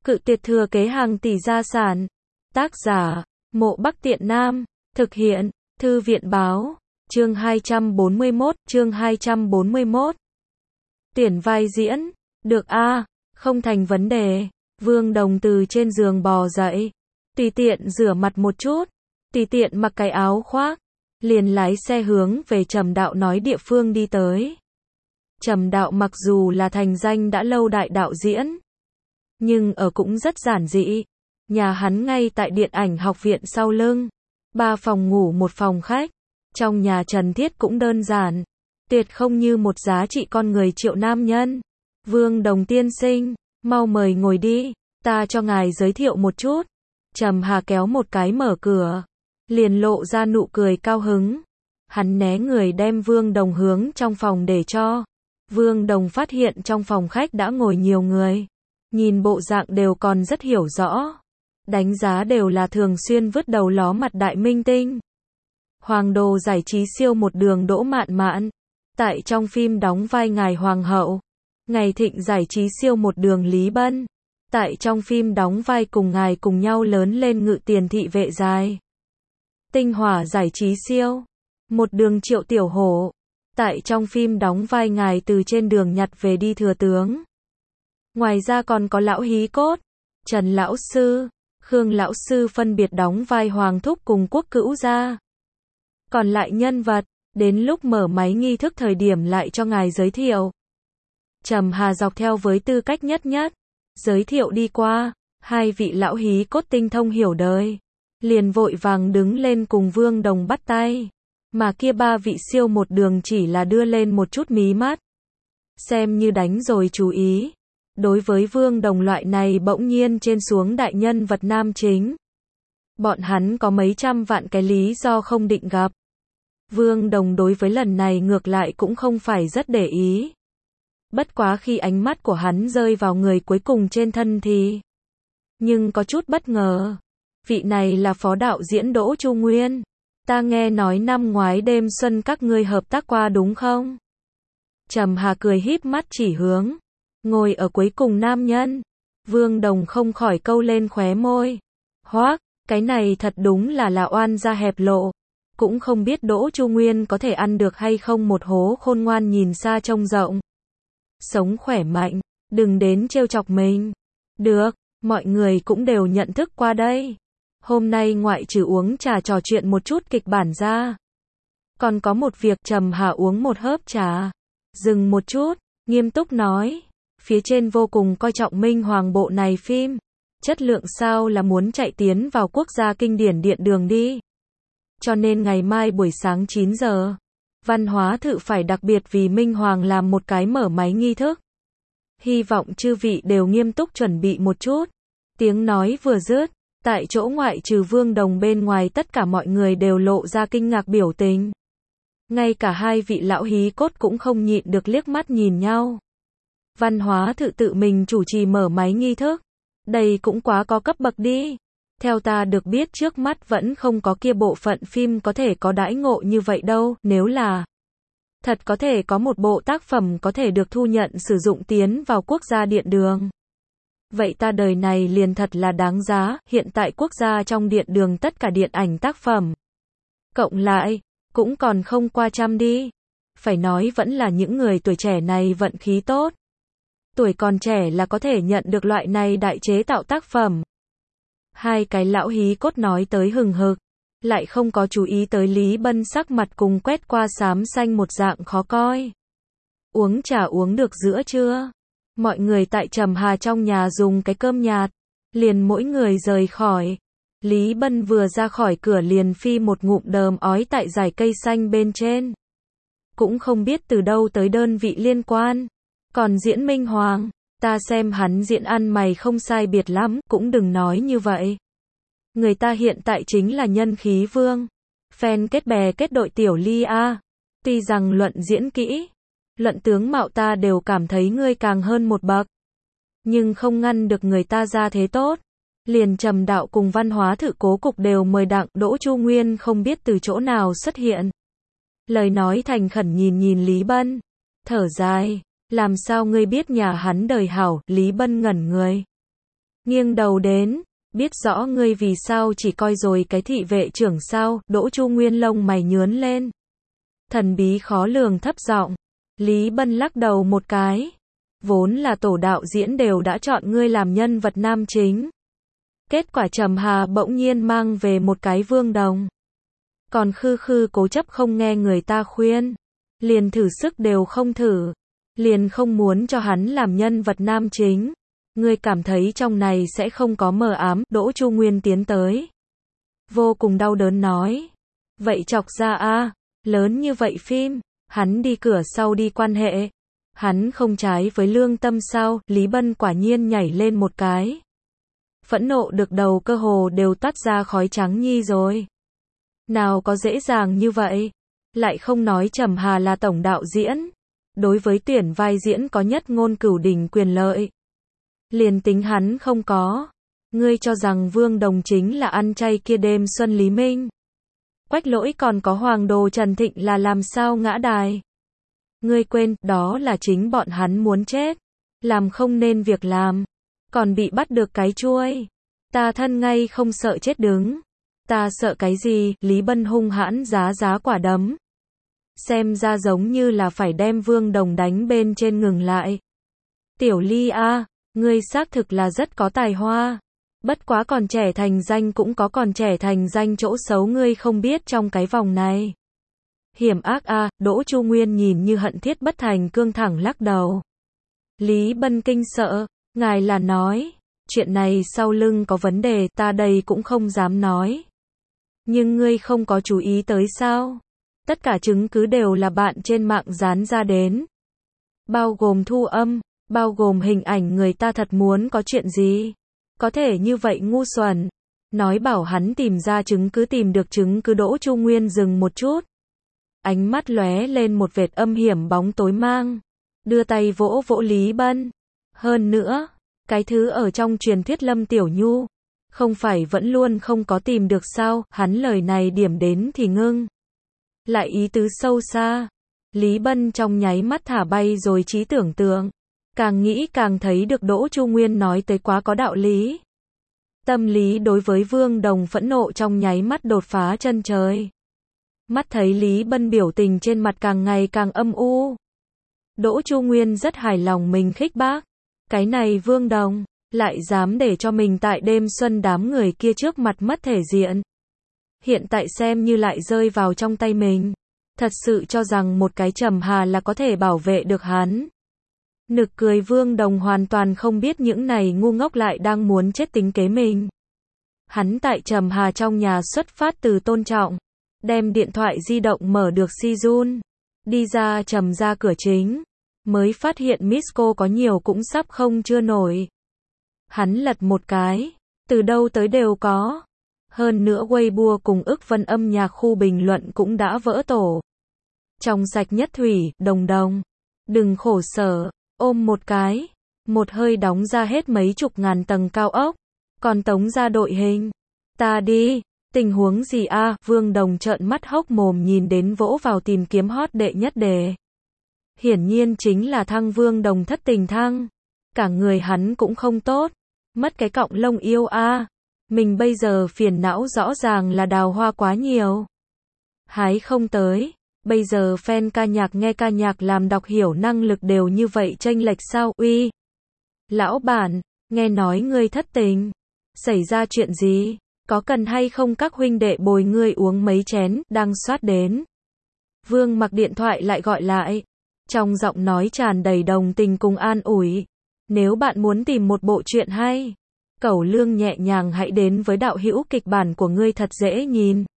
Cự tuyệt thừa kế hàng tỷ gia sản. Tác giả, Mộ Bắc Tiện Nam. Thực hiện, Thư viện báo. Chương 241. Tuyển vai diễn. Được a, không thành vấn đề. Vương Đồng từ trên giường bò dậy. Tùy tiện rửa mặt một chút. Tùy tiện mặc cái áo khoác. Liền lái xe hướng về Trầm Đạo nói địa phương đi tới. Trầm Đạo mặc dù là thành danh đã lâu đại đạo diễn, nhưng ở cũng rất giản dị. Nhà hắn ngay tại điện ảnh học viện sau lưng. 3 phòng ngủ 1 phòng khách. Trong nhà trần thiết cũng đơn giản. Tuyệt không như một giá trị con người triệu nam nhân. Vương Đồng tiên sinh, mau mời ngồi đi. Ta cho ngài giới thiệu một chút. Trầm Hà kéo một cái mở cửa. Liền lộ ra nụ cười cao hứng. Hắn né người đem Vương Đồng hướng trong phòng để cho. Vương Đồng phát hiện trong phòng khách đã ngồi nhiều người. Nhìn bộ dạng đều còn rất hiểu rõ. Đánh giá đều là thường xuyên vứt đầu ló mặt đại minh tinh. Hoàng đồ giải trí siêu một đường Đỗ Mạn Mạn. Tại trong phim đóng vai ngài hoàng hậu. Ngày thịnh giải trí siêu một đường Lý Bân. Tại trong phim đóng vai cùng ngài cùng nhau lớn lên Ngự Tiền thị vệ dài. Tinh hỏa giải trí siêu một đường Triệu Tiểu Hổ. Tại trong phim đóng vai ngài từ trên đường nhặt về đi thừa tướng. Ngoài ra còn có lão hí cốt, Trần lão sư, Khương lão sư phân biệt đóng vai Hoàng thúc cùng Quốc Cữu gia. Còn lại nhân vật, đến lúc mở máy nghi thức thời điểm lại cho ngài giới thiệu. Trầm Hà dọc theo với tư cách nhất giới thiệu đi qua. 2 vị lão hí cốt tinh thông hiểu đời, liền vội vàng đứng lên cùng Vương Đồng bắt tay. Mà kia 3 vị siêu một đường chỉ là đưa lên một chút mí mắt, xem như đánh rồi chú ý. Đối với Vương Đồng loại này bỗng nhiên trên xuống đại nhân vật nam chính, bọn hắn có mấy trăm vạn cái lý do không định gặp. Vương Đồng đối với lần này ngược lại cũng không phải rất để ý. Bất quá khi ánh mắt của hắn rơi vào người cuối cùng trên thân thì nhưng có chút bất ngờ. Vị này là phó đạo diễn Đỗ Chu Nguyên. Ta nghe nói năm ngoái đêm xuân các ngươi hợp tác qua đúng không? Trầm Hà cười híp mắt chỉ hướng ngồi ở cuối cùng nam nhân. Vương Đồng không khỏi câu lên khóe môi. Hoác, cái này thật đúng là oan gia hẹp lộ. Cũng không biết Đỗ Chu Nguyên có thể ăn được hay không một hố khôn ngoan nhìn xa trông rộng. Sống khỏe mạnh, đừng đến trêu chọc mình. Được, mọi người cũng đều nhận thức qua đây. Hôm nay ngoại trừ uống trà trò chuyện một chút kịch bản ra, còn có một việc. Trầm Hà uống một hớp trà, dừng một chút, nghiêm túc nói. Phía trên vô cùng coi trọng Minh Hoàng bộ này phim. Chất lượng sao là muốn chạy tiến vào quốc gia kinh điển điện đường đi. Cho nên ngày mai buổi sáng 9 giờ, Văn hóa thự phải đặc biệt vì Minh Hoàng làm một cái mở máy nghi thức. Hy vọng chư vị đều nghiêm túc chuẩn bị một chút. Tiếng nói vừa dứt, tại chỗ ngoại trừ Vương Đồng bên ngoài tất cả mọi người đều lộ ra kinh ngạc biểu tình. Ngay cả 2 vị lão hí cốt cũng không nhịn được liếc mắt nhìn nhau. Văn hóa thự tự mình chủ trì mở máy nghi thức. Đây cũng quá có cấp bậc đi. Theo ta được biết trước mắt vẫn không có kia bộ phận phim có thể có đãi ngộ như vậy đâu. Nếu là thật có thể có một bộ tác phẩm có thể được thu nhận sử dụng tiến vào quốc gia điện đường, vậy ta đời này liền thật là đáng giá. Hiện tại quốc gia trong điện đường tất cả điện ảnh tác phẩm cộng lại cũng còn không qua 100 đi. Phải nói vẫn là những người tuổi trẻ này vận khí tốt. Tuổi còn trẻ là có thể nhận được loại này đại chế tạo tác phẩm. 2 cái lão hí cốt nói tới hừng hực, lại không có chú ý tới Lý Bân sắc mặt cùng quét qua xám xanh một dạng khó coi. Uống trà uống được giữa trưa. Mọi người tại Trầm Hà trong nhà dùng cái cơm nhạt, liền mỗi người rời khỏi. Lý Bân vừa ra khỏi cửa liền phi một ngụm đờm ói tại dải cây xanh bên trên. Cũng không biết từ đâu tới đơn vị liên quan. Còn diễn Minh Hoàng, ta xem hắn diễn ăn mày không sai biệt lắm, cũng đừng nói như vậy. Người ta hiện tại chính là nhân khí vương. Fan kết bè kết đội tiểu Ly a. Tuy rằng luận diễn kỹ, luận tướng mạo ta đều cảm thấy ngươi càng hơn một bậc. Nhưng không ngăn được người ta ra thế tốt. Liền Trầm Đạo cùng Văn hóa thự cố cục đều mời đặng. Đỗ Chu Nguyên không biết từ chỗ nào xuất hiện. Lời nói thành khẩn nhìn Lý Bân. Thở dài. Làm sao ngươi biết nhà hắn đời hảo? Lý Bân ngẩn người. nghiêng đầu đến, biết rõ ngươi vì sao chỉ coi rồi cái thị vệ trưởng sao, Đỗ Chu Nguyên lông mày nhướn lên. Thần bí khó lường thấp giọng. Lý Bân lắc đầu một cái. Vốn là tổ đạo diễn đều đã chọn ngươi làm nhân vật nam chính. Kết quả Trầm Hà bỗng nhiên mang về một cái Vương Đồng. Còn khư khư cố chấp không nghe người ta khuyên. Liền thử sức đều không thử. Liền không muốn cho hắn làm nhân vật nam chính. Ngươi cảm thấy trong này sẽ không có mờ ám, Đỗ Chu Nguyên tiến tới. Vô cùng đau đớn nói. Vậy chọc ra a, lớn như vậy phim, hắn đi cửa sau đi quan hệ. Hắn không trái với lương tâm sao, Lý Bân quả nhiên nhảy lên một cái. Phẫn nộ được đầu cơ hồ đều toát ra khói trắng nhi rồi. Nào có dễ dàng như vậy, lại không nói Trầm Hà là tổng đạo diễn. Đối với tuyển vai diễn có nhất ngôn cửu đỉnh quyền lợi. Liền tính hắn không có. Ngươi cho rằng Vương Đồng chính là ăn chay kia đêm Xuân Lý Minh. Quách Lỗi còn có Hoàng Đồ Trần Thịnh là làm sao ngã đài. Ngươi quên, đó là chính bọn hắn muốn chết. Làm không nên việc làm. Còn bị bắt được cái chuôi. Ta thân ngay không sợ chết đứng. Ta sợ cái gì, Lý Bân hung hãn giá quả đấm. Xem ra giống như là phải đem Vương Đồng đánh bên trên ngừng lại. Tiểu Ly a, ngươi xác thực là rất có tài hoa. Bất quá còn trẻ thành danh cũng có còn trẻ thành danh chỗ xấu ngươi không biết trong cái vòng này. Hiểm ác a, Đỗ Chu Nguyên nhìn như hận thiết bất thành cương thẳng lắc đầu. Lý Bân kinh sợ, ngài là nói, chuyện này sau lưng có vấn đề ta đây cũng không dám nói. Nhưng ngươi không có chú ý tới sao? Tất cả chứng cứ đều là bạn trên mạng dán ra đến. Bao gồm thu âm, bao gồm hình ảnh người ta thật muốn có chuyện gì. Có thể như vậy ngu xuẩn. Nói bảo hắn tìm ra chứng cứ tìm được chứng cứ Đỗ Chu Nguyên dừng một chút. Ánh mắt lóe lên một vệt âm hiểm bóng tối mang. Đưa tay vỗ vỗ Lý Bân. Hơn nữa, cái thứ ở trong truyền thuyết Lâm Tiểu Nhu. Không phải vẫn luôn không có tìm được sao, hắn lời này điểm đến thì ngưng. Lại ý tứ sâu xa. Lý Bân trong nháy mắt thả bay rồi trí tưởng tượng. Càng nghĩ càng thấy được Đỗ Chu Nguyên nói tới quá có đạo lý. Tâm lý đối với Vương Đồng phẫn nộ trong nháy mắt đột phá chân trời. Mắt thấy Lý Bân biểu tình trên mặt càng ngày càng âm u. Đỗ Chu Nguyên rất hài lòng mình khích bác. Cái này Vương Đồng, lại dám để cho mình tại đêm xuân đám người kia trước mặt mất thể diện. Hiện tại xem như lại rơi vào trong tay mình. Thật sự cho rằng một cái Trầm Hà là có thể bảo vệ được hắn. Nực cười Vương Đồng hoàn toàn không biết những này ngu ngốc lại đang muốn chết tính kế mình. Hắn tại Trầm Hà trong nhà xuất phát từ tôn trọng. Đem điện thoại di động mở được si run. Đi ra Trầm ra cửa chính. Mới phát hiện Miss cô có nhiều cũng sắp không chưa nổi. Hắn lật một cái. Từ đâu tới đều có. Hơn nữa Weibo cùng ức vân âm nhạc khu bình luận cũng đã vỡ tổ. Trong sạch nhất thủy, Đồng Đồng. Đừng khổ sở. Ôm một cái. Một hơi đóng ra hết mấy chục ngàn tầng cao ốc. Còn tống ra đội hình. Ta đi. Tình huống gì a? Vương Đồng trợn mắt hốc mồm nhìn đến vỗ vào tìm kiếm hot đệ nhất đề. Hiển nhiên chính là thăng Vương Đồng thất tình thăng. Cả người hắn cũng không tốt. Mất cái cọng lông yêu a. Mình bây giờ phiền não rõ ràng là đào hoa quá nhiều. Hái không tới. Bây giờ fan ca nhạc nghe ca nhạc làm đọc hiểu năng lực đều như vậy chênh lệch sao? Uy. Lão bản, nghe nói ngươi thất tình. Xảy ra chuyện gì? Có cần hay không các huynh đệ bồi ngươi uống mấy chén, đang soát đến. Vương Mặc điện thoại lại gọi lại. Trong giọng nói tràn đầy đồng tình cùng an ủi. Nếu bạn muốn tìm một bộ truyện hay, Cẩu Lương nhẹ nhàng hãy đến với đạo hữu kịch bản của ngươi thật dễ nhìn.